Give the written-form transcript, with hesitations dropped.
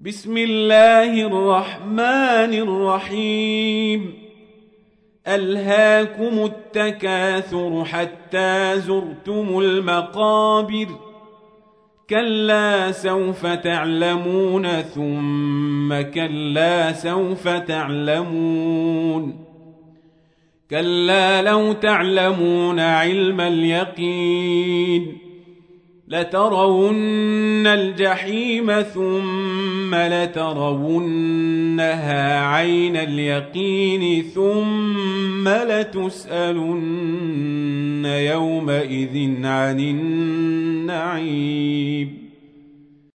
بسم الله الرحمن الرحيم. ألهاكم التكاثر حتى زرتم المقابر، كلا سوف تعلمون ثم كلا سوف تعلمون، كلا لو تعلمون علم اليقين لترون الجحيم ثم لترونها عين اليقين ثم لتسألن يومئذ عن النعيم.